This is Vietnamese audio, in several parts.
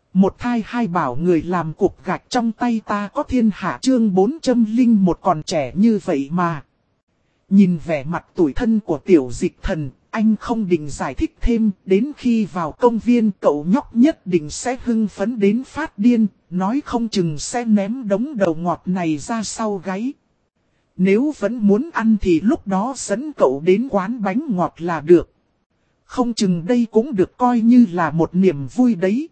Một thai hai bảo người làm cục gạch trong tay ta có thiên hạ chương 401 còn trẻ như vậy mà. Nhìn vẻ mặt tủi thân của tiểu dịch thần, anh không định giải thích thêm, đến khi vào công viên cậu nhóc nhất định sẽ hưng phấn đến phát điên, nói không chừng sẽ ném đống đầu ngọt này ra sau gáy. Nếu vẫn muốn ăn thì lúc đó dẫn cậu đến quán bánh ngọt là được. Không chừng đây cũng được coi như là một niềm vui đấy.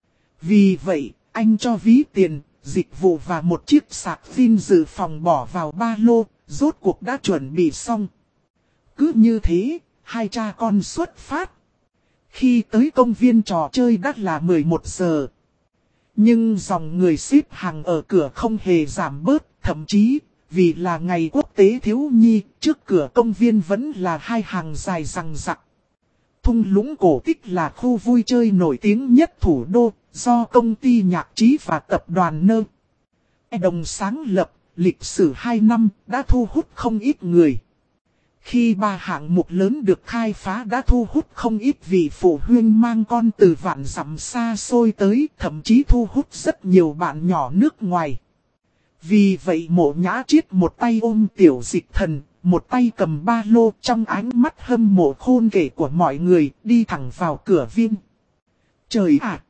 Vì vậy, anh cho ví tiền, dịch vụ và một chiếc sạc pin dự phòng bỏ vào ba lô, rốt cuộc đã chuẩn bị xong. Cứ như thế, hai cha con xuất phát. Khi tới công viên trò chơi đã là 11 giờ. Nhưng dòng người xếp hàng ở cửa không hề giảm bớt, thậm chí, vì là ngày quốc tế thiếu nhi, trước cửa công viên vẫn là hai hàng dài rằng rặc. Thung lũng cổ tích là khu vui chơi nổi tiếng nhất thủ đô, do công ty nhạc trí và tập đoàn Nơ Đồng sáng lập, lịch sử 2 năm đã thu hút không ít người. Khi ba hạng mục lớn được khai phá đã thu hút không ít vị phụ huynh mang con từ vạn dặm xa xôi tới, thậm chí thu hút rất nhiều bạn nhỏ nước ngoài. Vì vậy Mộ Nhã Triết một tay ôm tiểu dịch thần, một tay cầm ba lô, trong ánh mắt hâm mộ khôn kể của mọi người, đi thẳng vào cửa viên. Trời ạ!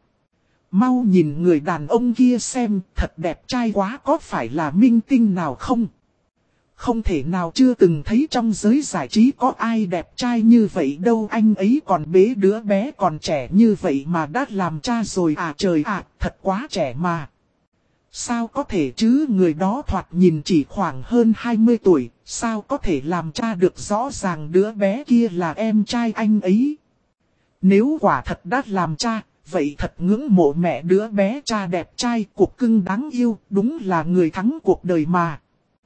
Mau nhìn người đàn ông kia xem, thật đẹp trai quá, có phải là minh tinh nào không? Không thể nào chưa từng thấy trong giới giải trí có ai đẹp trai như vậy đâu, anh ấy còn bế đứa bé còn trẻ như vậy mà đã làm cha rồi à, trời ạ, thật quá trẻ mà. Sao có thể chứ, người đó thoạt nhìn chỉ khoảng hơn 20 tuổi, sao có thể làm cha được, rõ ràng đứa bé kia là em trai anh ấy. Nếu quả thật đã làm cha, vậy thật ngưỡng mộ mẹ đứa bé cha đẹp trai, cục cưng đáng yêu, đúng là người thắng cuộc đời mà.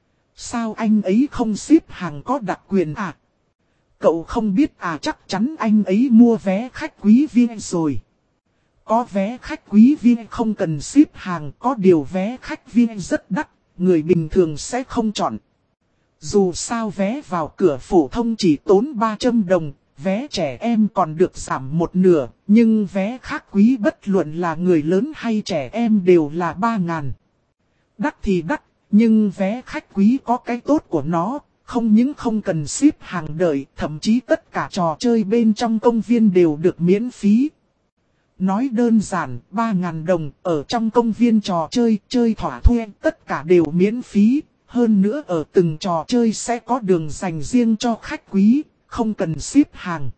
Sao anh ấy không xếp hàng có đặc quyền à? Cậu không biết à, chắc chắn anh ấy mua vé khách quý viên rồi. Có vé khách quý viên không cần xếp hàng, có điều vé khách viên rất đắt, người bình thường sẽ không chọn. Dù sao vé vào cửa phổ thông chỉ tốn 300 đồng, vé trẻ em còn được giảm một nửa, nhưng vé khách quý bất luận là người lớn hay trẻ em đều là 3.000. Đắt thì đắt, nhưng vé khách quý có cái tốt của nó, không những không cần xếp hàng đợi, thậm chí tất cả trò chơi bên trong công viên đều được miễn phí. Nói đơn giản, 3.000 đồng, ở trong công viên trò chơi, chơi thỏa thuê, tất cả đều miễn phí. Hơn nữa ở từng trò chơi sẽ có đường dành riêng cho khách quý, không cần xếp hàng.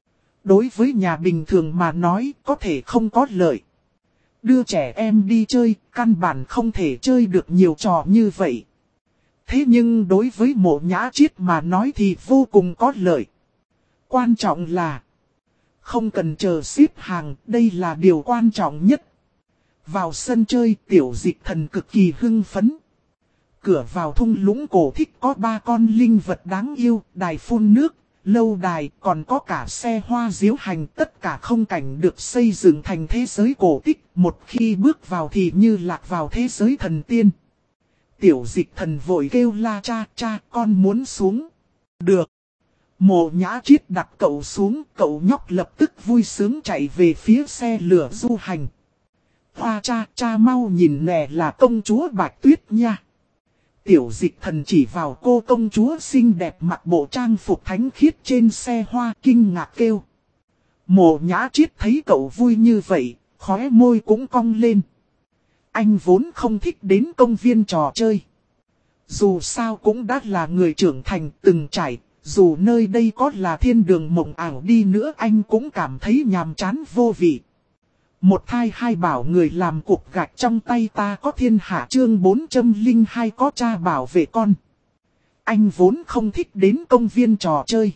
Đối với nhà bình thường mà nói, có thể không có lợi. Đưa trẻ em đi chơi, căn bản không thể chơi được nhiều trò như vậy. Thế nhưng đối với Mộ Nhã Triết mà nói thì vô cùng có lợi. Quan trọng là không cần chờ xếp hàng, đây là điều quan trọng nhất. Vào sân chơi, tiểu dịch thần cực kỳ hưng phấn. Cửa vào thung lũng cổ tích có 3 con linh vật đáng yêu, đài phun nước, lâu đài, còn có cả xe hoa diễu hành, tất cả không cảnh được xây dựng thành thế giới cổ tích, một khi bước vào thì như lạc vào thế giới thần tiên. Tiểu dịch thần vội kêu la, cha, cha, con muốn xuống. Được. Mộ Nhã Triết đặt cậu xuống, cậu nhóc lập tức vui sướng chạy về phía xe lửa du hành. Hoa, cha, cha mau nhìn nè, là công chúa Bạch Tuyết nha. Tiểu dịch thần chỉ vào cô công chúa xinh đẹp mặc bộ trang phục thánh khiết trên xe hoa, kinh ngạc kêu. Mộ Nhã Triết thấy cậu vui như vậy, khóe môi cũng cong lên. Anh vốn không thích đến công viên trò chơi. Dù sao cũng đã là người trưởng thành từng trải, dù nơi đây có là thiên đường mộng ảo đi nữa anh cũng cảm thấy nhàm chán vô vị. Một thai hai bảo người làm cục gạch trong tay ta có thiên hạ chương 402 có cha bảo vệ con. Anh vốn không thích đến công viên trò chơi.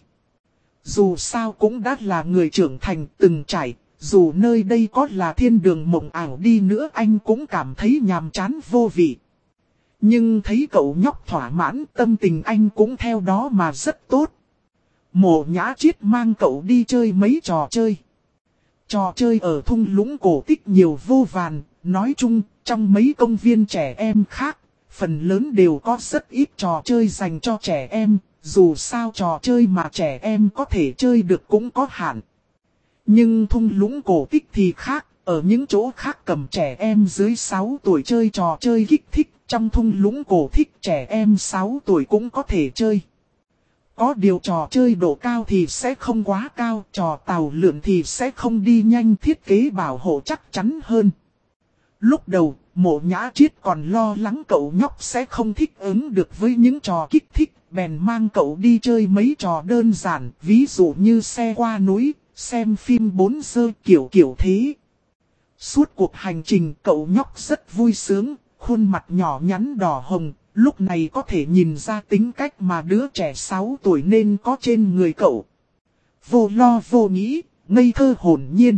Dù sao cũng đã là người trưởng thành từng trải, dù nơi đây có là thiên đường mộng ảo đi nữa anh cũng cảm thấy nhàm chán vô vị. Nhưng thấy cậu nhóc thỏa mãn, tâm tình anh cũng theo đó mà rất tốt. Mộ Nhã Triết mang cậu đi chơi mấy trò chơi. Trò chơi ở thung lũng cổ tích nhiều vô vàn, nói chung, trong mấy công viên trẻ em khác, phần lớn đều có rất ít trò chơi dành cho trẻ em, dù sao trò chơi mà trẻ em có thể chơi được cũng có hạn. Nhưng thung lũng cổ tích thì khác, Ở những chỗ khác cầm trẻ em dưới 6 tuổi chơi trò chơi kích thích, trong thung lũng cổ thích trẻ em 6 tuổi cũng có thể chơi. Có điều trò chơi độ cao thì sẽ không quá cao, trò tàu lượn thì sẽ không đi nhanh, thiết kế bảo hộ chắc chắn hơn. Lúc đầu, Mộ Nhã Triết còn lo lắng cậu nhóc sẽ không thích ứng được với những trò kích thích, bèn mang cậu đi chơi mấy trò đơn giản, ví dụ như xe qua núi, xem phim 4D kiểu thế. Suốt cuộc hành trình cậu nhóc rất vui sướng, khuôn mặt nhỏ nhắn đỏ hồng, lúc này có thể nhìn ra tính cách mà đứa trẻ 6 tuổi nên có trên người cậu. Vô lo vô nghĩ, ngây thơ hồn nhiên.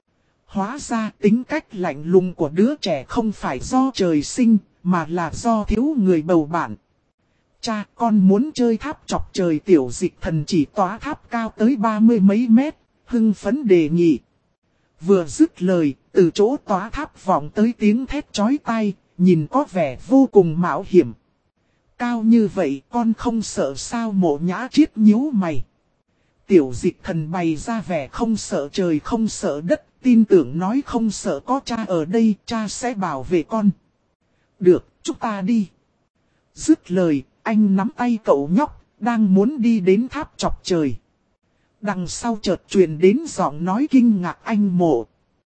Hóa ra tính cách lạnh lùng của đứa trẻ không phải do trời sinh, mà là do thiếu người bầu bạn. Cha, con muốn chơi tháp chọc trời. Tiểu Dịch Thần chỉ tỏa tháp cao tới 30 mấy mét, hưng phấn đề nghị. Vừa dứt lời, từ chỗ tỏa tháp vọng tới tiếng thét chói tai, nhìn có vẻ vô cùng mạo hiểm. Cao như vậy con không sợ sao? Mộ Nhã Triết nhíu mày. Tiểu Dịch Thần bày ra vẻ không sợ trời không sợ đất, tin tưởng nói không sợ, có cha ở đây, cha sẽ bảo vệ con. Được, chúng ta đi. Dứt lời, anh nắm tay cậu nhóc, đang muốn đi đến tháp chọc trời. Đằng sau chợt truyền đến giọng nói kinh ngạc anh Mộ.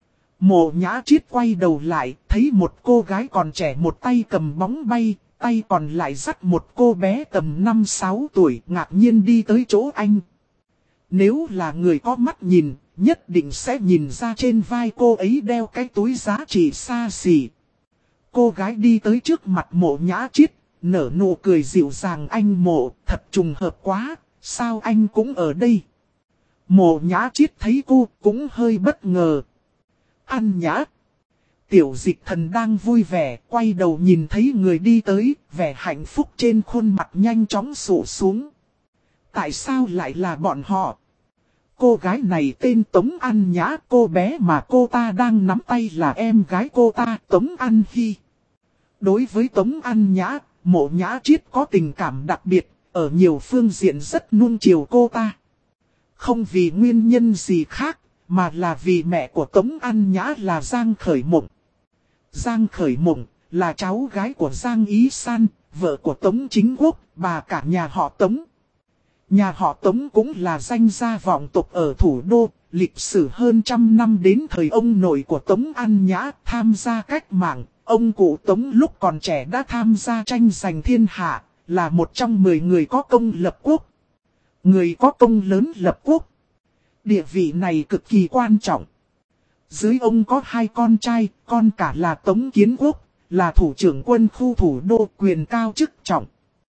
Mộ Nhã Triết quay đầu lại, thấy một cô gái còn trẻ một tay cầm bóng bay, tay còn lại dắt một cô bé tầm 5-6 tuổi, ngạc nhiên đi tới chỗ anh. Nếu là người có mắt nhìn, nhất định sẽ nhìn ra trên vai cô ấy đeo cái túi giá trị xa xỉ. Cô gái đi tới trước mặt Mộ Nhã Triết, nở nụ cười dịu dàng. Anh Mộ, thật trùng hợp quá, sao anh cũng ở đây? Mộ Nhã Triết thấy cô cũng hơi bất ngờ. An Nhã. Tiểu Dịch Thần đang vui vẻ, quay đầu nhìn thấy người đi tới, vẻ hạnh phúc trên khuôn mặt nhanh chóng sụ xuống. Tại sao lại là bọn họ? Cô gái này tên Tống An Nhã, cô bé mà cô ta đang nắm tay là em gái cô ta, Tống An Hy. Đối với Tống An Nhã, Mộ Nhã Triết có tình cảm đặc biệt, ở nhiều phương diện rất nuông chiều cô ta. Không vì nguyên nhân gì khác, mà là vì mẹ của Tống An Nhã là Giang Khởi Mộng. Giang Khởi Mộng là cháu gái của Giang Ý San, vợ của Tống Chính Quốc, bà cả nhà họ Tống. Nhà họ Tống cũng là danh gia vọng tộc ở thủ đô, lịch sử hơn 100 năm. Đến thời ông nội của Tống An Nhã tham gia cách mạng, ông cụ Tống lúc còn trẻ đã tham gia tranh giành thiên hạ, là một trong 10 người có công lập quốc. Người có công lớn lập quốc. Địa vị này cực kỳ quan trọng. Dưới ông có 2 con trai, con cả là Tống Kiến Quốc, là thủ trưởng quân khu thủ đô, quyền cao chức trọng.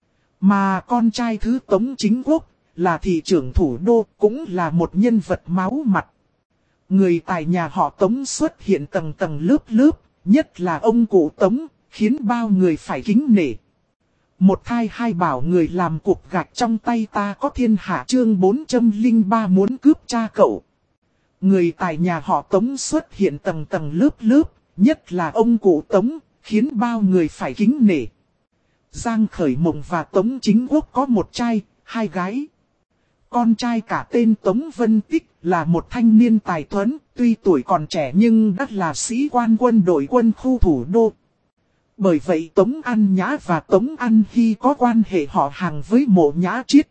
Mà con trai thứ Tống Chính Quốc, là thị trưởng thủ đô, cũng là một nhân vật máu mặt. Người tài nhà họ Tống xuất hiện tầng tầng lớp lớp, nhất là ông cụ Tống, khiến bao người phải kính nể. Một thai hai bảo người làm cục gạch trong tay ta có thiên hạ. Chương 403 muốn cướp cha cậu. Người tài nhà họ Tống xuất hiện tầng tầng lớp lớp, nhất là ông cụ Tống, khiến bao người phải kính nể. Giang Khởi Mộng và Tống Chính Quốc có một trai, 2 gái. Con trai cả tên Tống Vân Tích là một thanh niên tài tuấn, tuy tuổi còn trẻ nhưng đã là sĩ quan quân đội quân khu thủ đô. Bởi vậy Tống An Nhã và Tống An Hy có quan hệ họ hàng với Mộ Nhã Triết.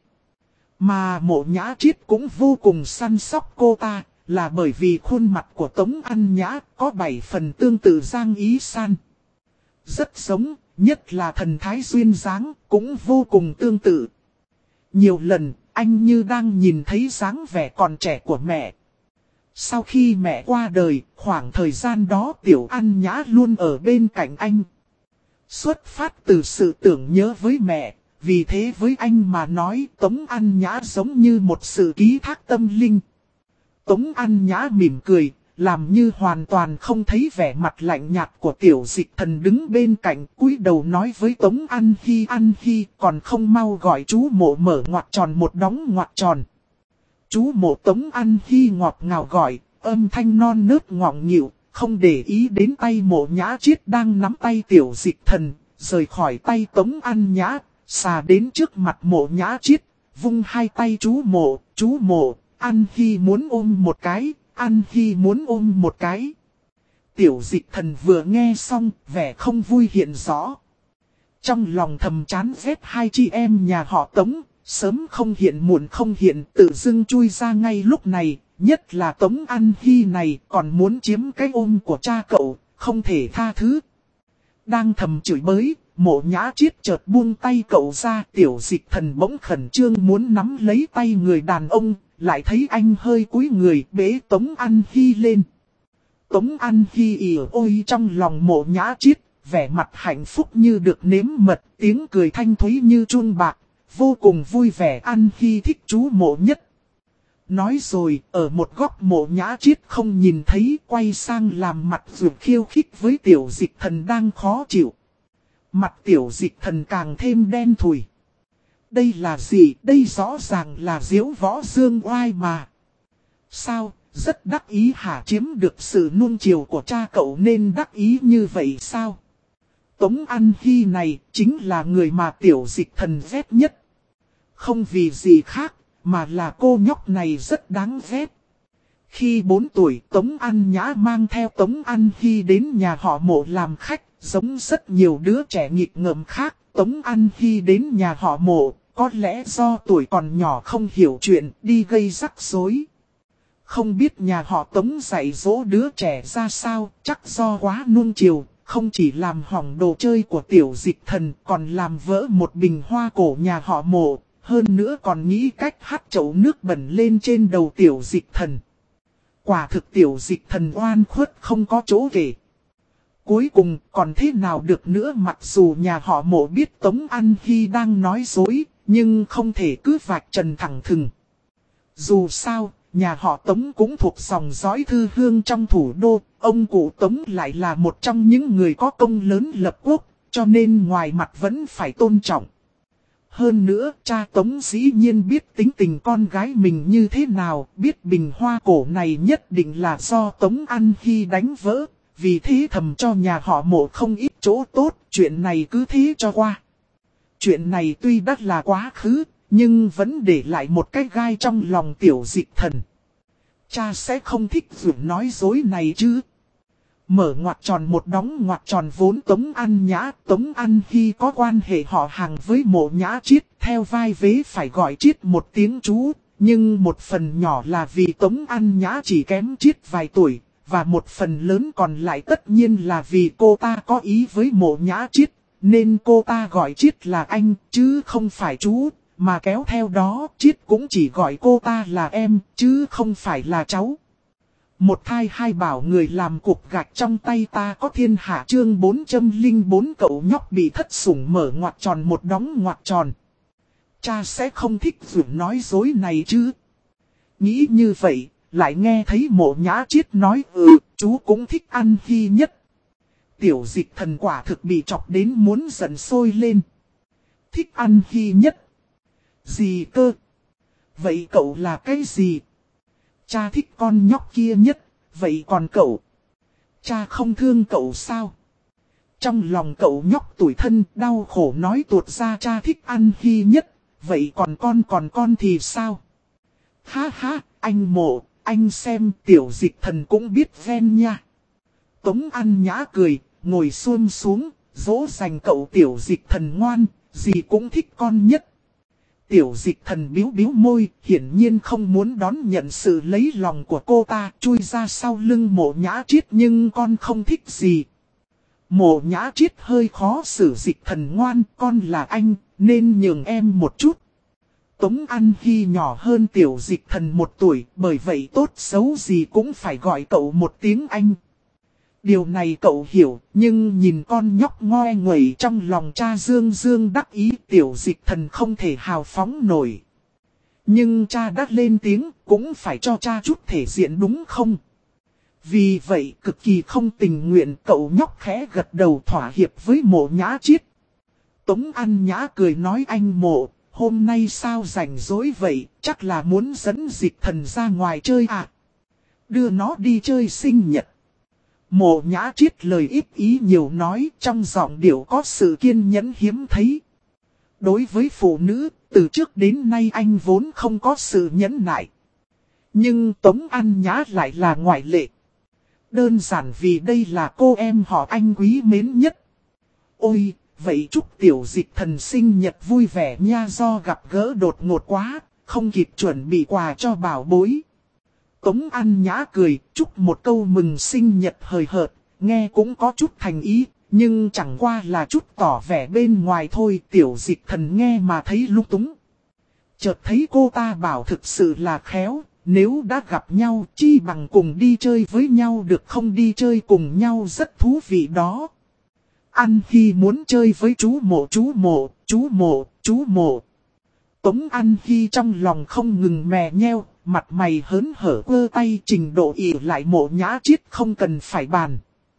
Mà Mộ Nhã Triết cũng vô cùng săn sóc cô ta, là bởi vì khuôn mặt của Tống An Nhã có 7 phần tương tự Giang Ý San. Rất giống, nhất là thần thái duyên dáng, cũng vô cùng tương tự. Nhiều lần, anh như đang nhìn thấy dáng vẻ còn trẻ của mẹ. Sau khi mẹ qua đời, khoảng thời gian đó Tiểu An Nhã luôn ở bên cạnh anh. Xuất phát từ sự tưởng nhớ với mẹ, vì thế với anh mà nói Tống An Nhã giống như một sự ký thác tâm linh. Tống An Nhã mỉm cười, làm như hoàn toàn không thấy vẻ mặt lạnh nhạt của Tiểu Dịch Thần đứng bên cạnh, cúi đầu nói với Tống An Hy còn không mau gọi chú Mộ mở ngoặc tròn một đóng ngoặc tròn. Chú Mộ Tống An Hy ngọt ngào gọi, âm thanh non nớt ngọng nghịu, không để ý đến tay Mộ Nhã Triết đang nắm tay Tiểu Dịch Thần, rời khỏi tay Tống An Nhã, xà đến trước mặt Mộ Nhã Triết, vung 2 tay chú Mộ, An Hy muốn ôm một cái, An Hy muốn ôm một cái. Tiểu Dịch Thần vừa nghe xong, vẻ không vui hiện rõ. Trong lòng thầm chán ghét hai chị em nhà họ Tống, sớm không hiện muộn không hiện tự dưng chui ra ngay lúc này, nhất là Tống An Hy này còn muốn chiếm cái ôm của cha cậu, không thể tha thứ. Đang thầm chửi bới, Mộ Nhã Chiết chợt buông tay cậu ra, Tiểu Dịch Thần bỗng khẩn trương muốn nắm lấy tay người đàn ông, lại thấy anh hơi cúi người bế Tống An Hy lên. Tống An Hy ỉa ôi trong lòng Mộ Nhã Chiết, vẻ mặt hạnh phúc như được nếm mật, tiếng cười thanh thúy như chuông bạc, vô cùng vui vẻ. An Hy thích chú Mộ nhất. Nói rồi, ở một góc Mộ Nhã Chiết không nhìn thấy, quay sang làm mặt ruột khiêu khích với Tiểu Dịch Thần đang khó chịu. Mặt Tiểu Dịch Thần càng thêm đen thùi. Đây là gì? Đây rõ ràng là diễu võ dương oai mà. Sao? Rất đắc ý hả? Chiếm được sự nuông chiều của cha cậu nên đắc ý như vậy sao? Tống An Hy này chính là người mà Tiểu Dịch Thần ghét nhất. Không vì gì khác, mà là cô nhóc này rất đáng ghét. Khi 4 tuổi, Tống An Nhã mang theo Tống An Hy đến nhà họ Mộ làm khách, giống rất nhiều đứa trẻ nghịch ngợm khác. Tống An Hy đến nhà họ Mộ, có lẽ do tuổi còn nhỏ không hiểu chuyện, đi gây rắc rối. Không biết nhà họ Tống dạy dỗ đứa trẻ ra sao, chắc do quá nuông chiều, không chỉ làm hỏng đồ chơi của Tiểu Dịch Thần, còn làm vỡ một bình hoa cổ nhà họ Mộ, hơn nữa còn nghĩ cách hắt chậu nước bẩn lên trên đầu Tiểu Dịch Thần. Quả thực Tiểu Dịch Thần oan khuất không có chỗ kể. Cuối cùng còn thế nào được nữa, mặc dù nhà họ Mộ biết Tống An Hy đang nói dối, nhưng không thể cứ vạch trần thẳng thừng. Dù sao, nhà họ Tống cũng thuộc dòng dõi thư hương trong thủ đô, ông cụ Tống lại là một trong những người có công lớn lập quốc, cho nên ngoài mặt vẫn phải tôn trọng. Hơn nữa, cha Tống dĩ nhiên biết tính tình con gái mình như thế nào, biết bình hoa cổ này nhất định là do Tống An Hy đánh vỡ, vì thế thầm cho nhà họ Mộ không ít chỗ tốt, chuyện này cứ thế cho qua. Chuyện này tuy đắt là quá khứ, nhưng vẫn để lại một cái gai trong lòng Tiểu Dịch Thần. Cha sẽ không thích việc nói dối này chứ. Mở ngoặc tròn một đóng ngoặc tròn vốn Tống An Nhã, Tống An Hy có quan hệ họ hàng với Mộ Nhã Chiết, theo vai vế phải gọi Chiết một tiếng chú, nhưng một phần nhỏ là vì Tống An Nhã chỉ kém Chiết vài tuổi, và một phần lớn còn lại tất nhiên là vì cô ta có ý với Mộ Nhã Chiết, nên cô ta gọi Chiết là anh, chứ không phải chú, mà kéo theo đó Chiết cũng chỉ gọi cô ta là em, chứ không phải là cháu. Một thai hai bảo người làm cục gạch trong tay ta có thiên hạ chương 404 cậu nhóc bị thất sủng mở ngoặc tròn một đóng ngoặc tròn. Cha sẽ không thích việc nói dối này chứ. Nghĩ như vậy, lại nghe thấy Mộ Nhã Chiết nói chú cũng thích An Hy nhất. Tiểu Dịch Thần quả thực bị chọc đến muốn giận sôi lên. Thích An Hy nhất. Gì cơ? Vậy cậu là cái gì? Cha thích con nhóc kia nhất, vậy còn cậu? Cha không thương cậu sao? Trong lòng cậu nhóc tủi thân đau khổ nói tuột ra cha thích An Hy nhất, vậy còn con thì sao? Ha ha, anh Mộ, anh xem Tiểu Dịch Thần cũng biết ghen nha. Tống An Nhã cười, ngồi xuông xuống, dỗ dành cậu Tiểu Dịch Thần ngoan, gì cũng thích con nhất. Tiểu Dịch Thần biếu biếu môi, hiển nhiên không muốn đón nhận sự lấy lòng của cô ta, chui ra sau lưng Mộ Nhã Chiết nhưng con không thích gì. Mộ Nhã Chiết hơi khó xử. Dịch Thần ngoan, con là anh, nên nhường em một chút. Tống An Hy nhỏ hơn Tiểu Dịch Thần 1 tuổi, bởi vậy tốt xấu gì cũng phải gọi cậu một tiếng anh. Điều này cậu hiểu, nhưng nhìn con nhóc ngoe nguẩy trong lòng cha dương dương đắc ý, Tiểu Dịch Thần không thể hào phóng nổi. Nhưng cha đã lên tiếng, cũng phải cho cha chút thể diện đúng không? Vì vậy cực kỳ không tình nguyện, cậu nhóc khẽ gật đầu thỏa hiệp với Mộ Nhã Chiết. Tống An Nhã cười nói anh Mộ, hôm nay sao rảnh rỗi vậy, chắc là muốn dẫn Dịch Thần ra ngoài chơi à? Đưa nó đi chơi sinh nhật. Mộ Nhã Chiết lời ít ý nhiều nói, trong giọng điệu có sự kiên nhẫn hiếm thấy. Đối với phụ nữ, từ trước đến nay anh vốn không có sự nhẫn nại. Nhưng Tống An Nhã lại là ngoại lệ. Đơn giản vì đây là cô em họ anh quý mến nhất. Ôi, vậy chúc tiểu dịch thần sinh nhật vui vẻ nha, do gặp gỡ đột ngột quá, không kịp chuẩn bị quà cho bảo bối. Tống An Nhã cười, chúc một câu mừng sinh nhật hời hợt, nghe cũng có chút thành ý, nhưng chẳng qua là chút tỏ vẻ bên ngoài thôi. Tiểu dịch thần nghe mà thấy lung túng. Chợt thấy cô ta bảo thực sự là khéo, nếu đã gặp nhau chi bằng cùng đi chơi với nhau được không, đi chơi cùng nhau rất thú vị đó. An Hy muốn chơi với chú Mộ, chú Mộ, chú Mộ, chú Mộ. Tống An Hy trong lòng không ngừng mè nheo, mặt mày hớn hở quơ tay, trình độ ỷ lại Mộ Nhã Chiết không cần phải bàn.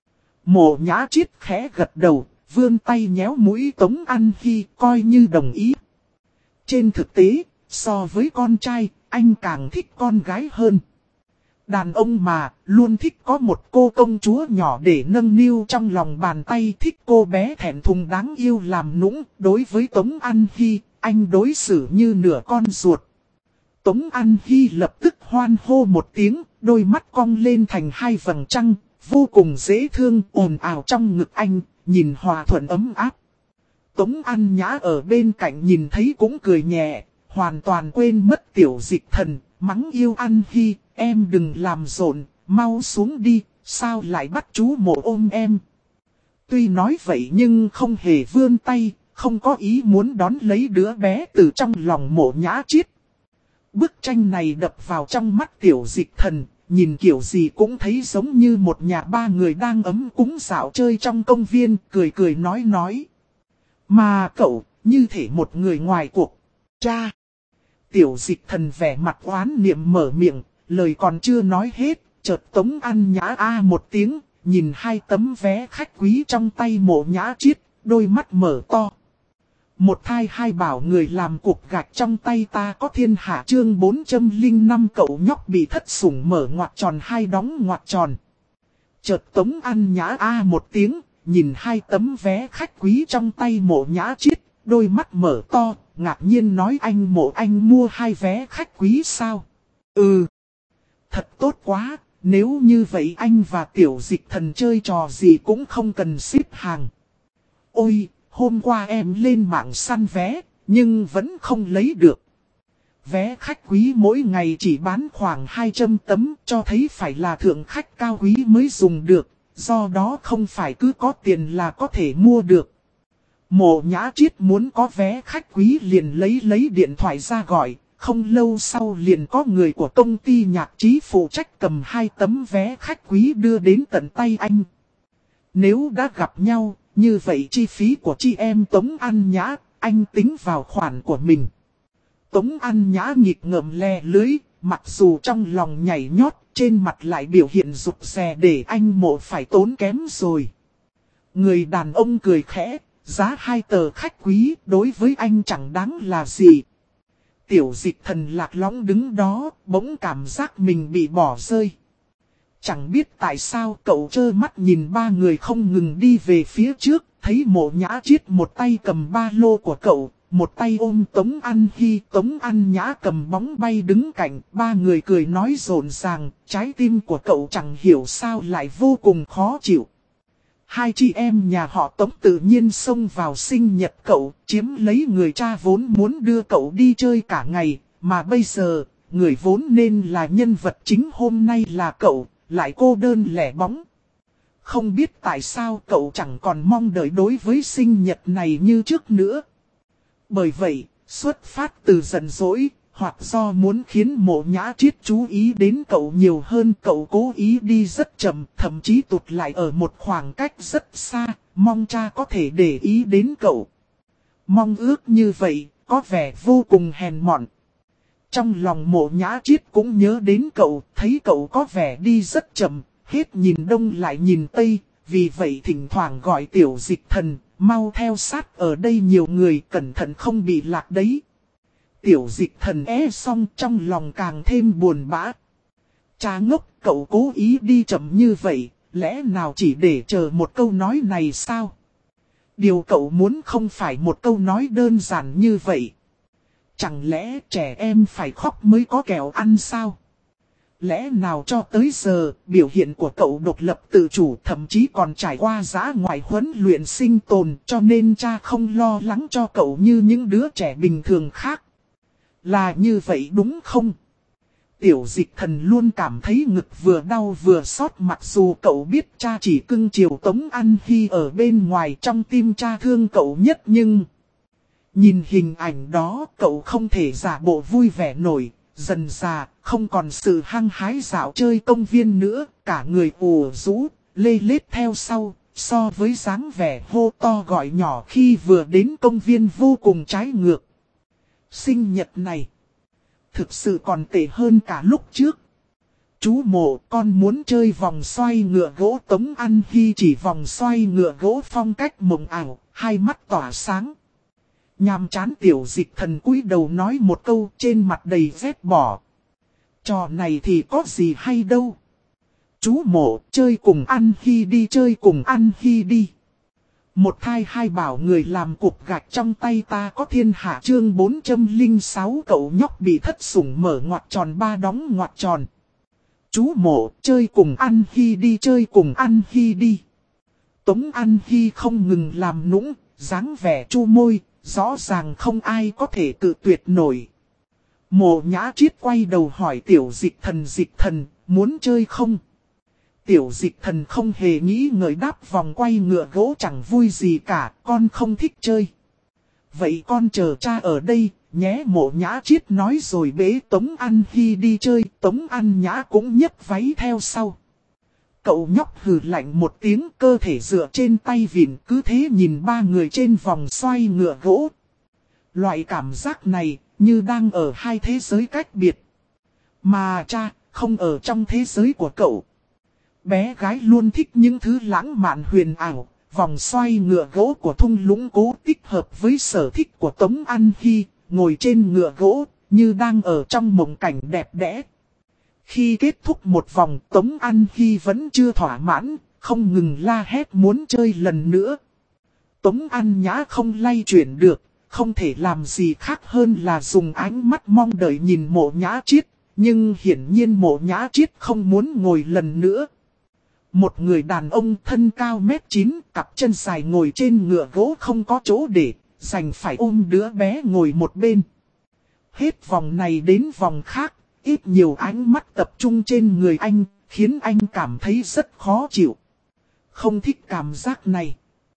Mộ Nhã Chiết khẽ gật đầu, vươn tay nhéo mũi Tống An Hy coi như đồng ý. Trên thực tế, so với con trai, anh càng thích con gái hơn. Đàn ông mà, luôn thích có một cô công chúa nhỏ để nâng niu trong lòng bàn tay, thích cô bé thẹn thùng đáng yêu làm nũng. Đối với Tống An Hy, anh đối xử như nửa con ruột. Tống An Hy lập tức hoan hô một tiếng, đôi mắt cong lên thành hai vầng trăng, vô cùng dễ thương, ồn ào trong ngực anh, nhìn hòa thuận ấm áp. Tống An Nhã ở bên cạnh nhìn thấy cũng cười nhẹ, hoàn toàn quên mất tiểu dịch thần, mắng yêu An Hy, em đừng làm rộn, mau xuống đi, sao lại bắt chú Mộ ôm em. Tuy nói vậy nhưng không hề vươn tay, không có ý muốn đón lấy đứa bé từ trong lòng Mộ Nhã Chiết. Bức tranh này đập vào trong mắt tiểu dịch thần, nhìn kiểu gì cũng thấy giống như một nhà ba người đang ấm cúng dạo chơi trong công viên, cười cười nói. Mà cậu, như thể một người ngoài cuộc. Cha! Tiểu dịch thần vẻ mặt oán niệm mở miệng, lời còn chưa nói hết, chợt Tống An Nhã a một tiếng, nhìn hai tấm vé khách quý trong tay Mộ Nhã Chiết, đôi mắt mở to. Một thai hai bảo người làm cục gạch trong tay ta có thiên hạ, chương 405 cậu nhóc bị thất sủng mở ngoặc tròn hai đóng ngoặc tròn. Chợt Tống An Nhã a một tiếng, nhìn hai tấm vé khách quý trong tay Mộ Nhã Chiết, đôi mắt mở to, ngạc nhiên nói anh Mộ, anh mua hai vé khách quý sao? Ừ. Thật tốt quá, nếu như vậy anh và tiểu dịch thần chơi trò gì cũng không cần xếp hàng. Ôi, hôm qua em lên mạng săn vé, nhưng vẫn không lấy được. Vé khách quý mỗi ngày chỉ bán khoảng 200 tấm, cho thấy phải là thượng khách cao quý mới dùng được, do đó không phải cứ có tiền là có thể mua được. Mộ Nhã Chiết muốn có vé khách quý liền lấy điện thoại ra gọi, không lâu sau liền có người của công ty nhạc trí phụ trách cầm hai tấm vé khách quý đưa đến tận tay anh. Nếu đã gặp nhau, như vậy chi phí của chị em Tống An Nhã, anh tính vào khoản của mình. Tống An Nhã nghịch ngợm le lưới, mặc dù trong lòng nhảy nhót, trên mặt lại biểu hiện rụt rè để anh Mộ phải tốn kém rồi. Người đàn ông cười khẽ, giá hai tờ khách quý đối với anh chẳng đáng là gì. Tiểu dịch thần lạc lõng đứng đó, bỗng cảm giác mình bị bỏ rơi. Chẳng biết tại sao cậu trơ mắt nhìn ba người không ngừng đi về phía trước, thấy Mộ Nhã Chiết một tay cầm ba lô của cậu, một tay ôm Tống An Hy, Tống An Nhã cầm bóng bay đứng cạnh, ba người cười nói rộn ràng, trái tim của cậu chẳng hiểu sao lại vô cùng khó chịu. Hai chị em nhà họ Tống tự nhiên xông vào sinh nhật cậu, chiếm lấy người cha vốn muốn đưa cậu đi chơi cả ngày, mà bây giờ, người vốn nên là nhân vật chính hôm nay là cậu, lại cô đơn lẻ bóng. Không biết tại sao cậu chẳng còn mong đợi đối với sinh nhật này như trước nữa. Bởi vậy, xuất phát từ giận dỗi, hoặc do muốn khiến Mộ Nhã Chiết chú ý đến cậu nhiều hơn, cậu cố ý đi rất chậm, thậm chí tụt lại ở một khoảng cách rất xa, mong cha có thể để ý đến cậu. Mong ước như vậy, có vẻ vô cùng hèn mọn. Trong lòng Mộ Nhã Chiết cũng nhớ đến cậu, thấy cậu có vẻ đi rất chậm, hết nhìn đông lại nhìn tây, vì vậy thỉnh thoảng gọi tiểu dịch thần, mau theo sát ở đây nhiều người, cẩn thận không bị lạc đấy. Tiểu dịch thần xong trong lòng càng thêm buồn bã. Cha ngốc, cậu cố ý đi chậm như vậy, lẽ nào chỉ để chờ một câu nói này sao? Điều cậu muốn không phải một câu nói đơn giản như vậy. Chẳng lẽ trẻ em phải khóc mới có kẹo ăn sao? Lẽ nào cho tới giờ, biểu hiện của cậu độc lập tự chủ thậm chí còn trải qua dã ngoại huấn luyện sinh tồn cho nên cha không lo lắng cho cậu như những đứa trẻ bình thường khác. Là như vậy đúng không? Tiểu Dịch Thần luôn cảm thấy ngực vừa đau vừa xót mặc dù cậu biết cha chỉ cưng chiều Tống An Hy ở bên ngoài trong tim cha thương cậu nhất nhưng... Nhìn hình ảnh đó cậu không thể giả bộ vui vẻ nổi, dần già không còn sự hăng hái dạo chơi công viên nữa, cả người ù rũ, lê lết theo sau, so với dáng vẻ hô to gọi nhỏ khi vừa đến công viên vô cùng trái ngược. Sinh nhật này thực sự còn tệ hơn cả lúc trước. Chú Mộ, con muốn chơi vòng xoay ngựa gỗ. Tống An Hy chỉ vòng xoay ngựa gỗ phong cách mộng ảo, hai mắt tỏa sáng. Nhàm chán Tiểu Dịch Thần cúi đầu nói một câu trên mặt đầy vết bỏ. Trò này thì có gì hay đâu. Chú Mộ, chơi cùng An Hy đi, chơi cùng An Hy đi. Một thai hai bảo người làm cục gạch trong tay ta có thiên hạ chương 406 cậu nhóc bị thất sủng mở ngoặc tròn ba đóng ngoặc tròn. Chú Mộ, chơi cùng An Hy đi, chơi cùng An Hy đi. Tống An Hy không ngừng làm nũng, dáng vẻ chu môi, rõ ràng không ai có thể cự tuyệt nổi. Mộ Nhã Triết quay đầu hỏi Tiểu Dịch Thần, muốn chơi không? Tiểu Dịch Thần không hề nghĩ ngợi đáp vòng quay ngựa gỗ chẳng vui gì cả, con không thích chơi. Vậy con chờ cha ở đây, nhé. Mộ Nhã Triết nói rồi bế Tống An Hy đi chơi, Tống An Nhã cũng nhấc váy theo sau. Cậu nhóc hừ lạnh một tiếng, cơ thể dựa trên tay vịn, cứ thế nhìn ba người trên vòng xoay ngựa gỗ. Loại cảm giác này, như đang ở hai thế giới cách biệt. Mà cha, không ở trong thế giới của cậu. Bé gái luôn thích những thứ lãng mạn huyền ảo, vòng xoay ngựa gỗ của thung lũng cố tích hợp với sở thích của Tống An Hy, ngồi trên ngựa gỗ, như đang ở trong mộng cảnh đẹp đẽ. Khi kết thúc một vòng, Tống An Hy vẫn chưa thỏa mãn, không ngừng la hét muốn chơi lần nữa. Tống An Nhã không lay chuyển được, không thể làm gì khác hơn là dùng ánh mắt mong đợi nhìn Mộ Nhã Triết, nhưng hiển nhiên Mộ Nhã Triết không muốn ngồi lần nữa. Một người đàn ông thân cao 1m9, cặp chân dài ngồi trên ngựa gỗ không có chỗ để, đành phải ôm đứa bé ngồi một bên. Hết vòng này đến vòng khác, ít nhiều ánh mắt tập trung trên người anh, khiến anh cảm thấy rất khó chịu. Không thích cảm giác này.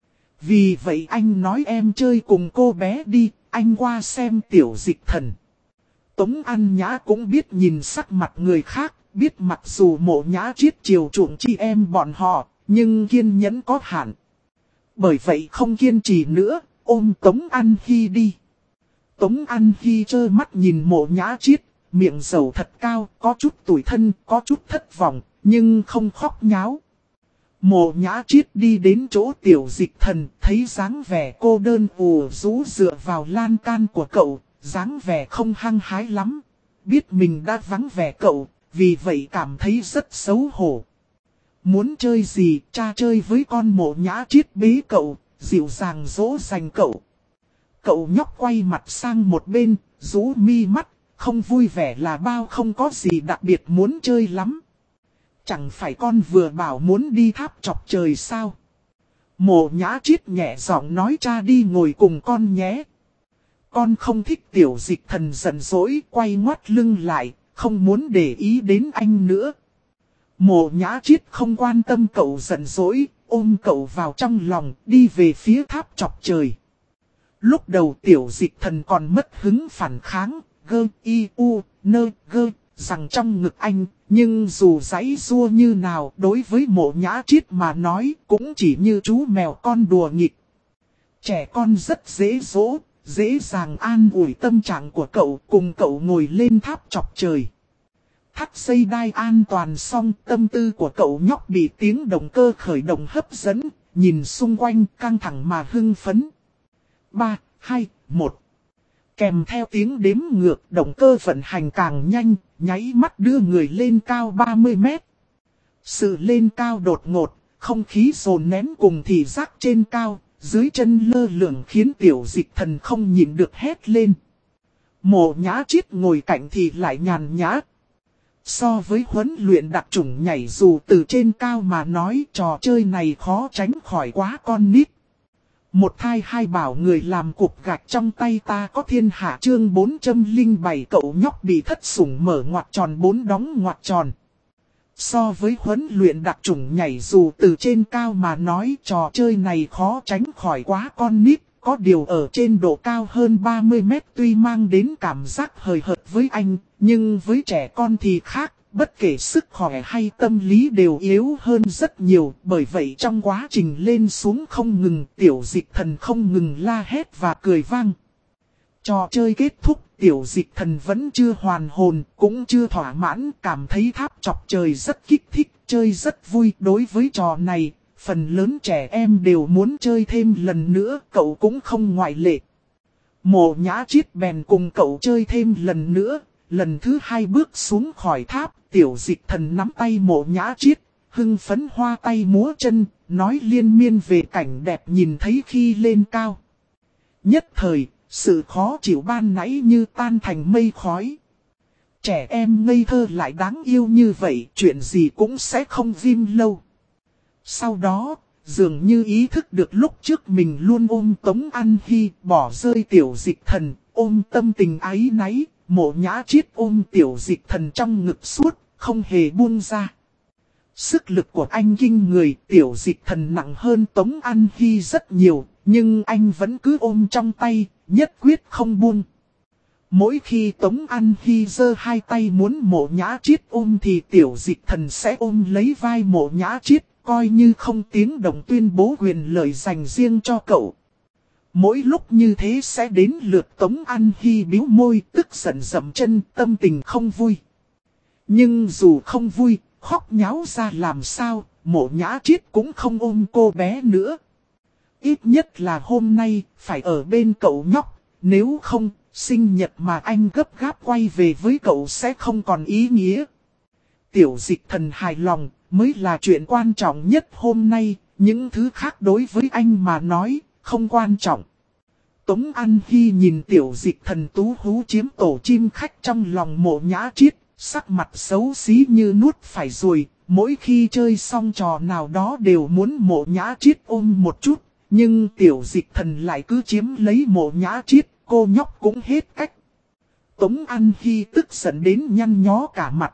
Vì vậy anh nói em chơi cùng cô bé đi, anh qua xem Tiểu Dịch Thần. Tống An Nhã cũng biết nhìn sắc mặt người khác, biết mặc dù Mộ Nhã Triết chiều chuộng chị em bọn họ, nhưng kiên nhẫn có hạn. Bởi vậy không kiên trì nữa, ôm Tống An Hy đi. Tống An Hy trơ mắt nhìn Mộ Nhã Triết, miệng dầu thật cao, có chút tủi thân, có chút thất vọng, nhưng không khóc nháo. Mộ Nhã Triết đi đến chỗ Tiểu Dịch Thần, thấy dáng vẻ cô đơn ù rũ dựa vào lan can của cậu, dáng vẻ không hăng hái lắm. Biết mình đã vắng vẻ cậu, vì vậy cảm thấy rất xấu hổ. Muốn chơi gì, cha chơi với con. Mộ Nhã Triết bế cậu, dịu dàng dỗ dành cậu. Cậu nhóc quay mặt sang một bên, rũ mi mắt, không vui vẻ là bao, không có gì đặc biệt muốn chơi lắm. Chẳng phải con vừa bảo muốn đi tháp chọc trời sao? Mộ Nhã Triết nhẹ giọng nói cha đi ngồi cùng con nhé. Con không thích. Tiểu Dịch Thần giận dỗi quay ngoắt lưng lại, không muốn để ý đến anh nữa. Mộ Nhã Triết không quan tâm cậu giận dỗi, ôm cậu vào trong lòng, đi về phía tháp chọc trời. Lúc đầu Tiểu Dịch Thần còn mất hứng phản kháng, gơ y u nơ gơ, rằng trong ngực anh, nhưng dù giãy giụa như nào đối với Mộ Nhã Triết mà nói cũng chỉ như chú mèo con đùa nghịch. Trẻ con rất dễ dỗ, dễ dàng an ủi tâm trạng của cậu, cùng cậu ngồi lên tháp chọc trời. Thắt dây đai an toàn xong, tâm tư của cậu nhóc bị tiếng động cơ khởi động hấp dẫn, nhìn xung quanh căng thẳng mà hưng phấn. 3, 2, 1. Kèm theo tiếng đếm ngược, động cơ vận hành càng nhanh, nháy mắt đưa người lên cao 30 mét. Sự lên cao đột ngột, không khí dồn nén cùng thị giác trên cao, dưới chân lơ lửng khiến Tiểu Dịch Thần không nhịn được hét lên. Mộ Nhã Triết ngồi cạnh thì lại nhàn nhã. So với huấn luyện đặc chủng nhảy dù từ trên cao mà nói trò chơi này khó tránh khỏi quá con nít. Một thai hai bảo người làm cục gạch trong tay ta có thiên hạ chương 407 cậu nhóc bị thất sủng mở ngoặc tròn 4 đóng ngoặc tròn. So với huấn luyện đặc chủng nhảy dù từ trên cao mà nói trò chơi này khó tránh khỏi quá con nít. Có điều ở trên độ cao hơn 30 mét tuy mang đến cảm giác hời hợt với anh, nhưng với trẻ con thì khác, bất kể sức khỏe hay tâm lý đều yếu hơn rất nhiều. Bởi vậy trong quá trình lên xuống không ngừng, Tiểu Dịch Thần không ngừng la hét và cười vang. Trò chơi kết thúc, Tiểu Dịch Thần vẫn chưa hoàn hồn, cũng chưa thỏa mãn, cảm thấy tháp chọc trời rất kích thích, chơi rất vui. Đối với trò này, phần lớn trẻ em đều muốn chơi thêm lần nữa, cậu cũng không ngoại lệ. Mộ Nhã Chiết bèn cùng cậu chơi thêm lần nữa, lần thứ hai bước xuống khỏi tháp, Tiểu Dịch Thần nắm tay Mộ Nhã Chiết, hưng phấn hoa tay múa chân, nói liên miên về cảnh đẹp nhìn thấy khi lên cao. Nhất thời, sự khó chịu ban nãy như tan thành mây khói. Trẻ em ngây thơ lại đáng yêu như vậy, chuyện gì cũng sẽ không ghim lâu. Sau đó, dường như ý thức được lúc trước mình luôn ôm Tống An Hy, bỏ rơi Tiểu Dịch Thần, ôm tâm tình áy náy, Mộ Nhã Chiết ôm Tiểu Dịch Thần trong ngực suốt, không hề buông ra. Sức lực của anh kinh người, Tiểu Dịch Thần nặng hơn Tống An Hy rất nhiều, nhưng anh vẫn cứ ôm trong tay, nhất quyết không buông. Mỗi khi Tống An Hy giơ hai tay muốn Mộ Nhã Chiết ôm thì Tiểu Dịch Thần sẽ ôm lấy vai Mộ Nhã Chiết, coi như không tiếng động tuyên bố quyền lợi dành riêng cho cậu. Mỗi lúc như thế sẽ đến lượt Tống An Hy bĩu môi, tức giận dậm chân, tâm tình không vui. Nhưng dù không vui, khóc nháo ra làm sao, Mộ Nhã Chiết cũng không ôm cô bé nữa. Ít nhất là hôm nay, phải ở bên cậu nhóc, nếu không, sinh nhật mà anh gấp gáp quay về với cậu sẽ không còn ý nghĩa. Tiểu Dịch Thần hài lòng, mới là chuyện quan trọng nhất hôm nay, những thứ khác đối với anh mà nói, không quan trọng. Tống An Hy nhìn Tiểu Dịch Thần tú hú chiếm tổ chim khách trong lòng Mộ Nhã Chiết, sắc mặt xấu xí như nuốt phải ruồi, mỗi khi chơi xong trò nào đó đều muốn Mộ Nhã Chiết ôm một chút, nhưng Tiểu Dịch Thần lại cứ chiếm lấy Mộ Nhã Chiết, cô nhóc cũng hết cách. Tống An Hy tức giận đến nhăn nhó cả mặt.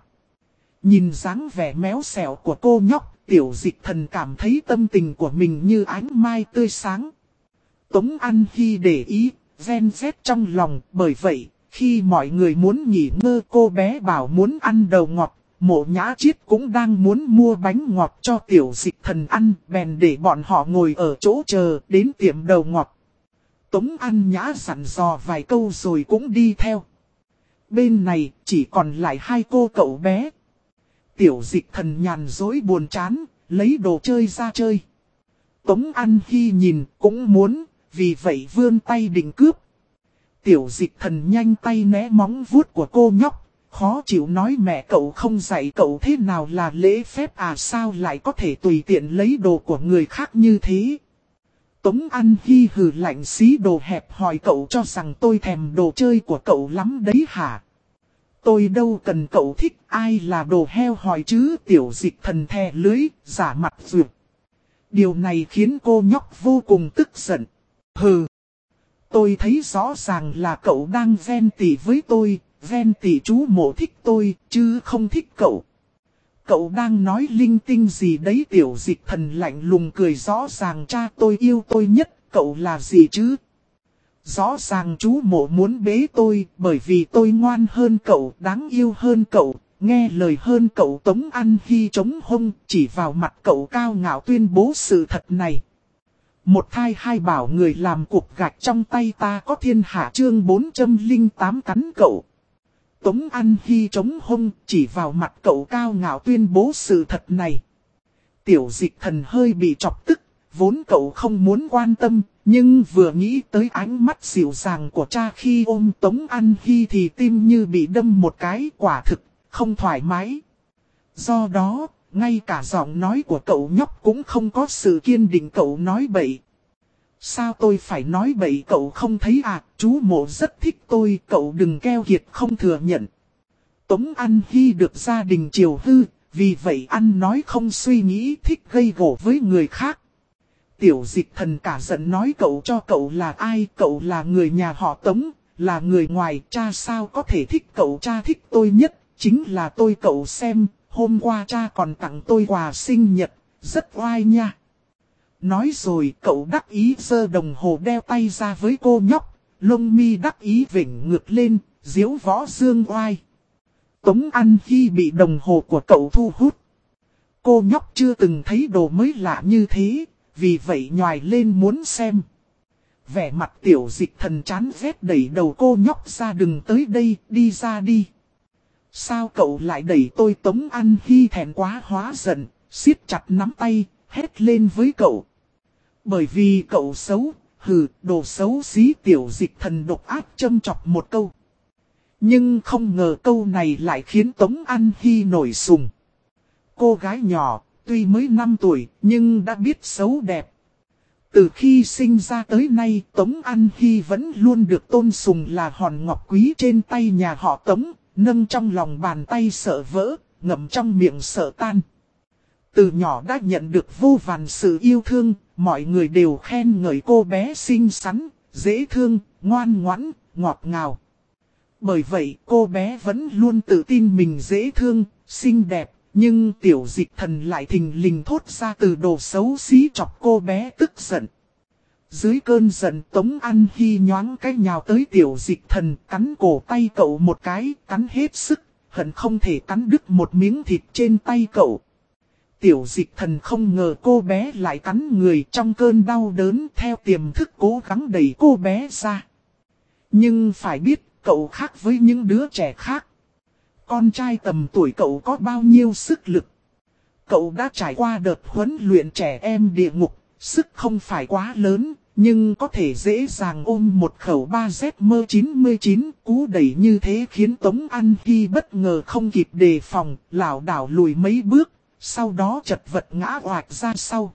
Nhìn dáng vẻ méo xẻo của cô nhóc, Tiểu Dịch Thần cảm thấy tâm tình của mình như ánh mai tươi sáng. Tống An Hy để ý, ven vét trong lòng, bởi vậy, khi mọi người muốn nghỉ ngơi cô bé bảo muốn ăn đầu ngọt, Mộ Nhã Chiết cũng đang muốn mua bánh ngọt cho Tiểu Dịch Thần ăn, bèn để bọn họ ngồi ở chỗ chờ đến tiệm đầu ngọt. Tống An Nhã dặn dò vài câu rồi cũng đi theo. Bên này chỉ còn lại hai cô cậu bé. Tiểu Dịch Thần nhàn dối buồn chán, lấy đồ chơi ra chơi. Tống An Hy nhìn cũng muốn, vì vậy vươn tay định cướp. Tiểu Dịch Thần nhanh tay né móng vuốt của cô nhóc, khó chịu nói mẹ cậu không dạy cậu thế nào là lễ phép à, sao lại có thể tùy tiện lấy đồ của người khác như thế. Tống An Hy hừ lạnh xí đồ hẹp hỏi cậu cho rằng tôi thèm đồ chơi của cậu lắm đấy hả? Tôi đâu cần cậu thích, ai là đồ heo hỏi chứ. Tiểu Dịch Thần thè lưới, giả mặt duyệt. Điều này khiến cô nhóc vô cùng tức giận. Hừ, tôi thấy rõ ràng là cậu đang ghen tị với tôi, ghen tị chú Mộ thích tôi, chứ không thích cậu. Cậu đang nói linh tinh gì đấy? Tiểu Dịch Thần lạnh lùng cười, rõ ràng cha tôi yêu tôi nhất, cậu là gì chứ? Rõ ràng chú Mộ muốn bế tôi, bởi vì tôi ngoan hơn cậu, đáng yêu hơn cậu, nghe lời hơn cậu. Tống An Hy chống hông, chỉ vào mặt cậu cao ngạo tuyên bố sự thật này. Một thai hai bảo người làm cục gạch trong tay ta có thiên hạ chương 408 cắn cậu. Tống An Hy chống hông, chỉ vào mặt cậu cao ngạo tuyên bố sự thật này. Tiểu Dịch Thần hơi bị chọc tức, vốn cậu không muốn quan tâm, nhưng vừa nghĩ tới ánh mắt dịu dàng của cha khi ôm Tống An Hy thì tim như bị đâm một cái, quả thực, không thoải mái. Do đó, ngay cả giọng nói của cậu nhóc cũng không có sự kiên định. Cậu nói bậy. Sao tôi phải nói bậy, cậu không thấy à, chú Mộ rất thích tôi, cậu đừng keo kiệt không thừa nhận. Tống An Hy được gia đình chiều hư, vì vậy ăn nói không suy nghĩ, thích gây gổ với người khác. Tiểu Dịch Thần cả giận nói cậu cho cậu là ai, cậu là người nhà họ Tống, là người ngoài, cha sao có thể thích cậu, cha thích tôi nhất, chính là tôi, cậu xem, hôm qua cha còn tặng tôi quà sinh nhật, rất oai nha. Nói rồi cậu đắc ý giơ đồng hồ đeo tay ra với cô nhóc, lông mi đắc ý vểnh ngược lên, diếu võ dương oai. Tống An Hy bị đồng hồ của cậu thu hút. Cô nhóc chưa từng thấy đồ mới lạ như thế, vì vậy nhoài lên muốn xem. Vẻ mặt Tiểu Dịch Thần chán ghét đẩy đầu cô nhóc ra, đừng tới đây, đi ra đi. Sao cậu lại đẩy tôi? Tống An Hy thẹn quá hóa giận, siết chặt nắm tay, hét lên với cậu. Bởi vì cậu xấu, hừ, đồ xấu xí. Tiểu Dịch Thần độc ác châm chọc một câu. Nhưng không ngờ câu này lại khiến Tống An Hy nổi sùng. Cô gái nhỏ, tuy mới 5 tuổi, nhưng đã biết xấu đẹp. Từ khi sinh ra tới nay, Tống An Hy vẫn luôn được tôn sùng là hòn ngọc quý trên tay nhà họ Tống, nâng trong lòng bàn tay sợ vỡ, ngậm trong miệng sợ tan. Từ nhỏ đã nhận được vô vàn sự yêu thương, mọi người đều khen ngợi cô bé xinh xắn, dễ thương, ngoan ngoãn, ngọt ngào. Bởi vậy cô bé vẫn luôn tự tin mình dễ thương, xinh đẹp, nhưng Tiểu Dịch Thần lại thình lình thốt ra từ đồ xấu xí chọc cô bé tức giận. Dưới cơn giận, Tống An Hy nhoáng cái nhào tới Tiểu Dịch Thần, cắn cổ tay cậu một cái, cắn hết sức, hận không thể cắn đứt một miếng thịt trên tay cậu. Tiểu Dịch Thần không ngờ cô bé lại cắn người, trong cơn đau đớn theo tiềm thức cố gắng đẩy cô bé ra. Nhưng phải biết, cậu khác với những đứa trẻ khác. Con trai tầm tuổi cậu có bao nhiêu sức lực. Cậu đã trải qua đợt huấn luyện trẻ em địa ngục, sức không phải quá lớn, nhưng có thể dễ dàng ôm một khẩu 3ZM99. Cú đẩy như thế khiến Tống An Hy bất ngờ không kịp đề phòng, lảo đảo lùi mấy bước, sau đó chật vật ngã oạch ra sau.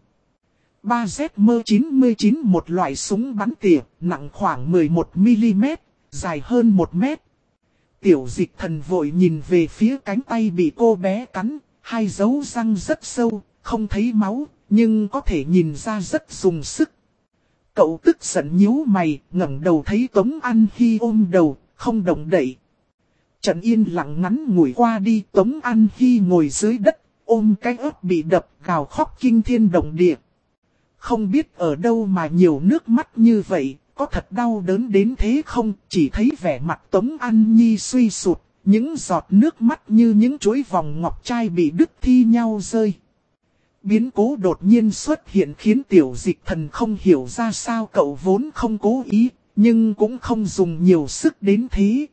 3ZM99, một loại súng bắn tỉa, nặng khoảng 11mm, dài hơn 1 mét. Tiểu Dịch Thần vội nhìn về phía cánh tay bị cô bé cắn, hai dấu răng rất sâu, không thấy máu, nhưng có thể nhìn ra rất dùng sức. Cậu tức giận nhíu mày, ngẩng đầu thấy Tống An Hy ôm đầu, không động đậy. Trận yên lặng ngắn ngủi qua đi, Tống An Hy ngồi dưới đất, ôm cái ớt bị đập, gào khóc kinh thiên động địa. Không biết ở đâu mà nhiều nước mắt như vậy, có thật đau đớn đến thế không? Chỉ thấy vẻ mặt Tống An Nhi suy sụt, những giọt nước mắt như những chuỗi vòng ngọc trai bị đứt thi nhau rơi. Biến cố đột nhiên xuất hiện khiến Tiểu Dịch Thần không hiểu ra sao, cậu vốn không cố ý, nhưng cũng không dùng nhiều sức đến thế.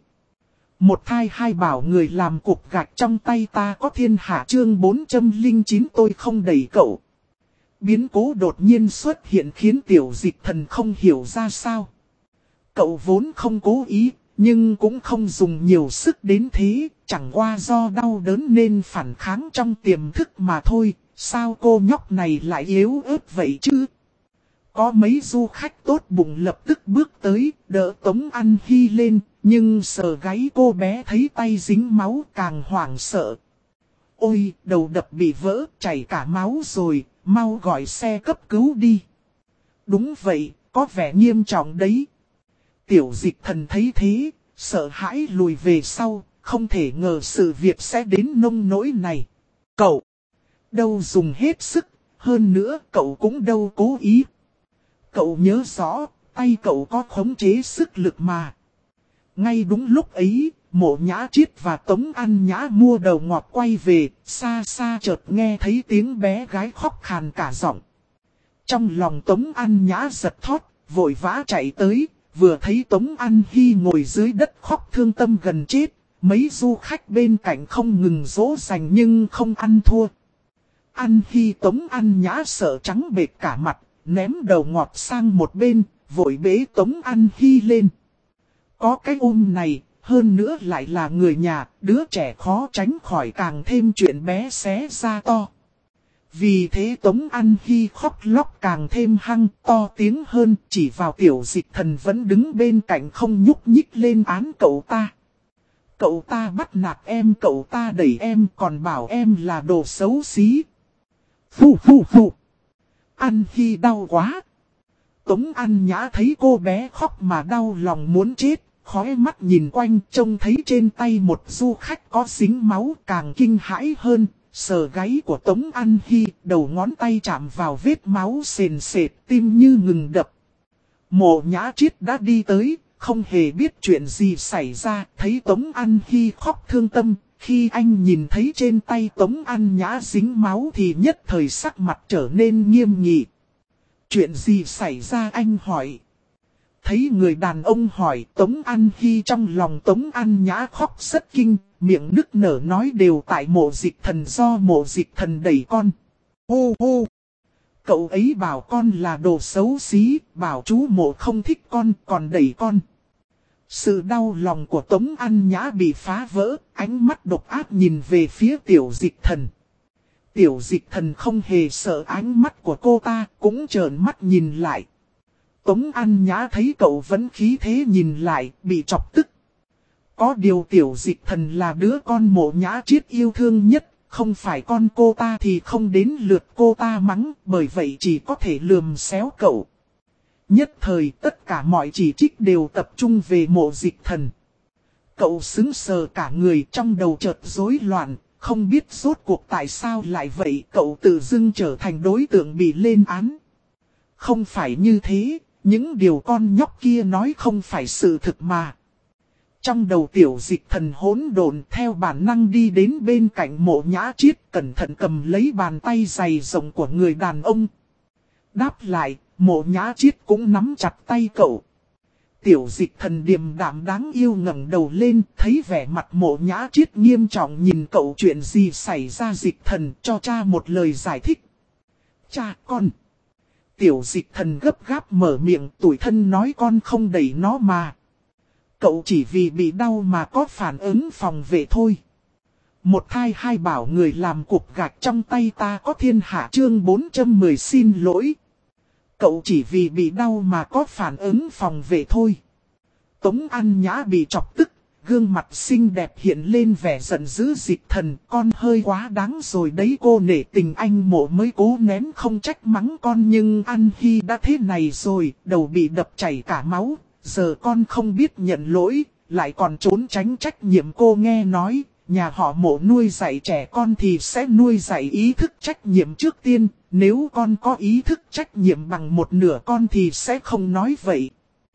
Một thai hai bảo người làm cục gạch trong tay ta có thiên hạ. Chương 409 tôi không đẩy cậu. Biến cố đột nhiên xuất hiện khiến Tiểu Dịch Thần không hiểu ra sao. Cậu vốn không cố ý, nhưng cũng không dùng nhiều sức đến thế, chẳng qua do đau đớn nên phản kháng trong tiềm thức mà thôi. Sao cô nhóc này lại yếu ớt vậy chứ? Có mấy du khách tốt bụng lập tức bước tới, đỡ Tống An Hy lên, nhưng sờ gáy cô bé thấy tay dính máu càng hoảng sợ. Ôi, đầu đập bị vỡ, chảy cả máu rồi, mau gọi xe cấp cứu đi. Đúng vậy, có vẻ nghiêm trọng đấy. Tiểu Dịch Thần thấy thế, sợ hãi lùi về sau, không thể ngờ sự việc sẽ đến nông nỗi này. Cậu đâu dùng hết sức, hơn nữa cậu cũng đâu cố ý. Cậu nhớ rõ, tay cậu có khống chế sức lực mà. Ngay đúng lúc ấy, Mộ Nhã Chiết và Tống An Nhã mua đầu ngọt quay về, xa xa chợt nghe thấy tiếng bé gái khóc khàn cả giọng. Trong lòng Tống An Nhã giật thót, vội vã chạy tới, vừa thấy Tống An Hy ngồi dưới đất khóc thương tâm gần chết, mấy du khách bên cạnh không ngừng dỗ dành nhưng không ăn thua. An Hy Tống An Nhã sợ trắng bệch cả mặt, ném đầu ngọt sang một bên, vội bế Tống An Hy lên. Có cái ôm này, hơn nữa lại là người nhà, đứa trẻ khó tránh khỏi càng thêm chuyện bé xé ra to. Vì thế Tống An Hy khóc lóc càng thêm hăng, to tiếng hơn, chỉ vào Tiểu Dịch Thần vẫn đứng bên cạnh không nhúc nhích lên án cậu ta. Cậu ta bắt nạt em, cậu ta đẩy em còn bảo em là đồ xấu xí. Phù phù phù. An Hy đau quá. Tống An Nhã thấy cô bé khóc mà đau lòng muốn chết. Khói mắt nhìn quanh trông thấy trên tay một du khách có dính máu càng kinh hãi hơn. Sờ gáy của Tống An Hy, đầu ngón tay chạm vào vết máu sền sệt, tim như ngừng đập. Mộ Nhã Triết đã đi tới, không hề biết chuyện gì xảy ra, thấy Tống An Hy khóc thương tâm. Khi anh nhìn thấy trên tay Tống An Nhã dính máu thì nhất thời sắc mặt trở nên nghiêm nghị. Chuyện gì xảy ra anh hỏi. Thấy người đàn ông hỏi Tống An Hy trong lòng Tống An Nhã khóc rất kinh, miệng nức nở nói đều tại Mộ Dịch Thần do Mộ Dịch Thần đẩy con. Hô hô! Cậu ấy bảo con là đồ xấu xí, bảo chú Mộ không thích con còn đẩy con. Sự đau lòng của Tống An Nhã bị phá vỡ, ánh mắt độc ác nhìn về phía Tiểu Dịch Thần. Tiểu Dịch Thần không hề sợ ánh mắt của cô ta, cũng trợn mắt nhìn lại. Tống An Nhã thấy cậu vẫn khí thế nhìn lại, bị chọc tức. Có điều Tiểu Dịch Thần là đứa con Mộ Nhã Triết yêu thương nhất, không phải con cô ta thì không đến lượt cô ta mắng, bởi vậy chỉ có thể lườm xéo cậu. Nhất thời tất cả mọi chỉ trích đều tập trung về Mộ Dịch Thần. Cậu sững sờ cả người trong đầu chợt rối loạn, không biết rốt cuộc tại sao lại vậy. Cậu tự dưng trở thành đối tượng bị lên án. Không phải như thế, những điều con nhóc kia nói không phải sự thực mà. Trong đầu Tiểu Dịch Thần hỗn độn theo bản năng đi đến bên cạnh Mộ Nhã Triết, cẩn thận cầm lấy bàn tay dày rộng của người đàn ông. Đáp lại, Mộ Nhã Triết cũng nắm chặt tay cậu. Tiểu Dịch Thần điềm đạm đáng yêu ngẩng đầu lên, thấy vẻ mặt Mộ Nhã Triết nghiêm trọng nhìn cậu. Chuyện gì xảy ra Dịch Thần, cho cha một lời giải thích. Cha con. Tiểu Dịch Thần gấp gáp mở miệng, tủi thân nói con không đẩy nó mà. Cậu chỉ vì bị đau mà có phản ứng phòng vệ thôi. Một thai hai bảo người làm cục gạch trong tay ta có thiên hạ chương 410 xin lỗi. Cậu chỉ vì bị đau mà có phản ứng phòng vệ thôi. Tống An Nhã bị chọc tức, gương mặt xinh đẹp hiện lên vẻ giận dữ. Dịch Thần, con hơi quá đáng rồi đấy, cô nể tình anh Mộ mới cố nén không trách mắng con, nhưng An Hy đã thế này rồi, đầu bị đập chảy cả máu, giờ con không biết nhận lỗi, lại còn trốn tránh trách nhiệm. Cô nghe nói, nhà họ Mộ nuôi dạy trẻ con thì sẽ nuôi dạy ý thức trách nhiệm trước tiên, nếu con có ý thức trách nhiệm bằng một nửa con thì sẽ không nói vậy.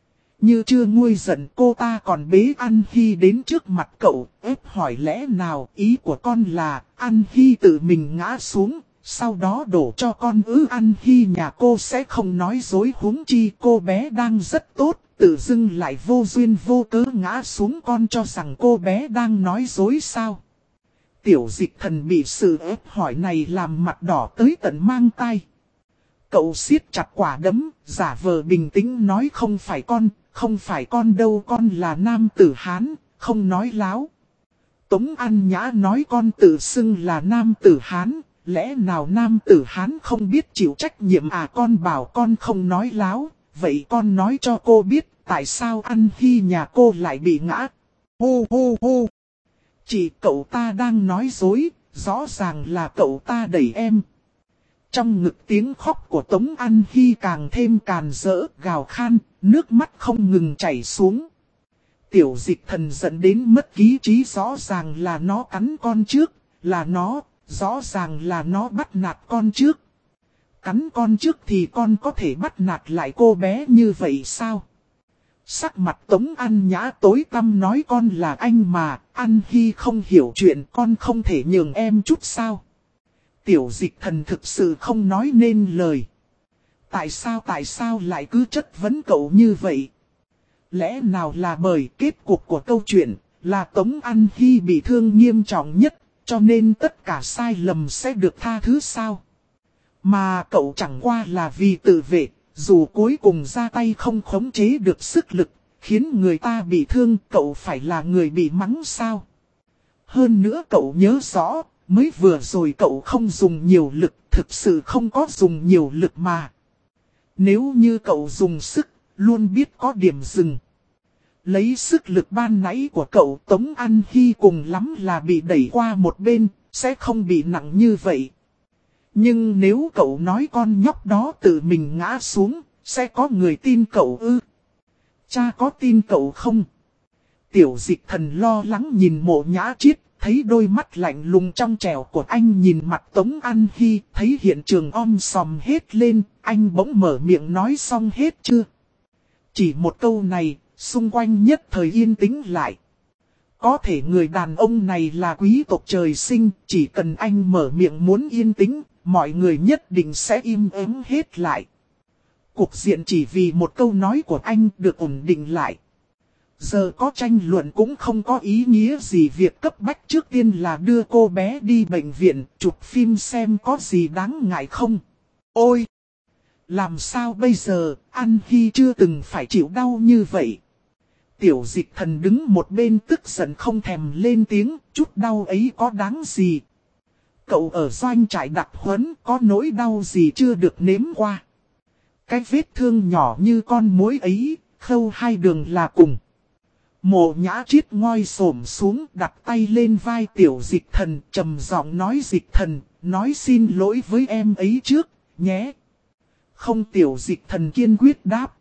Như chưa nguôi giận, cô ta còn bế An Hy đến trước mặt cậu, ép hỏi lẽ nào ý của con là An Hy tự mình ngã xuống, sau đó đổ cho con An Hy nhà cô sẽ không nói dối, huống chi cô bé đang rất tốt, tự dưng lại vô duyên vô cớ ngã xuống, con cho rằng cô bé đang nói dối sao? Tiểu Dịch Thần bị sự ép hỏi này làm mặt đỏ tới tận mang tai. Cậu siết chặt quả đấm, giả vờ bình tĩnh nói không phải con đâu, con là nam tử Hán, không nói láo. Tống An Nhã nói con tự xưng là nam tử Hán, lẽ nào nam tử Hán không biết chịu trách nhiệm à? Con bảo con không nói láo, vậy con nói cho cô biết tại sao An Hy nhà cô lại bị ngã. Hô hô hô. Chị, cậu ta đang nói dối, rõ ràng là cậu ta đẩy em. Trong ngực tiếng khóc của Tống An Hy càng thêm càn rỡ, gào khan, nước mắt không ngừng chảy xuống. Tiểu Dịch Thần dẫn đến mất lý trí, rõ ràng là nó cắn con trước, rõ ràng là nó bắt nạt con trước. Cắn con trước thì con có thể bắt nạt lại cô bé như vậy sao? Sắc mặt Tống An Nhã tối tăm nói con là anh mà, An Hy không hiểu chuyện, con không thể nhường em chút sao? Tiểu Dịch Thần thực sự không nói nên lời. Tại sao lại cứ chất vấn cậu như vậy? Lẽ nào là bởi kết cục của câu chuyện là Tống An Hy bị thương nghiêm trọng nhất, cho nên tất cả sai lầm sẽ được tha thứ sao? Mà cậu chẳng qua là vì tự vệ, dù cuối cùng ra tay không khống chế được sức lực, khiến người ta bị thương, cậu phải là người bị mắng sao? Hơn nữa cậu nhớ rõ, mới vừa rồi cậu không dùng nhiều lực, thực sự không có dùng nhiều lực mà. Nếu như cậu dùng sức, luôn biết có điểm dừng. Lấy sức lực ban nãy của cậu Tống An Hy cùng lắm là bị đẩy qua một bên, sẽ không bị nặng như vậy. Nhưng nếu cậu nói con nhóc đó tự mình ngã xuống, sẽ có người tin cậu ư? Cha có tin cậu không? Tiểu Dịch Thần lo lắng nhìn Mộ Nhã Chiết, thấy đôi mắt lạnh lùng trong trẻo của anh nhìn mặt Tống An Hy, thấy hiện trường om sòm hết lên, anh bỗng mở miệng nói xong hết chưa? Chỉ một câu này, xung quanh nhất thời yên tĩnh lại. Có thể người đàn ông này là quý tộc trời sinh, chỉ cần anh mở miệng muốn yên tĩnh, mọi người nhất định sẽ im ắng hết lại. Cục diện chỉ vì một câu nói của anh được ổn định lại. Giờ có tranh luận cũng không có ý nghĩa gì, việc cấp bách trước tiên là đưa cô bé đi bệnh viện, chụp phim xem có gì đáng ngại không. Ôi! Làm sao bây giờ, An Hy chưa từng phải chịu đau như vậy. Tiểu Dịch Thần đứng một bên tức giận không thèm lên tiếng, chút đau ấy có đáng gì. Cậu ở doanh trại đặc huấn có nỗi đau gì chưa được nếm qua. Cái vết thương nhỏ như con muỗi ấy, khâu hai đường là cùng. Mộ Nhã Chiết ngoi xổm xuống đặt tay lên vai Tiểu Dịch Thần, trầm giọng nói: Dịch Thần, nói xin lỗi với em ấy trước, nhé. Không. Tiểu Dịch Thần kiên quyết đáp.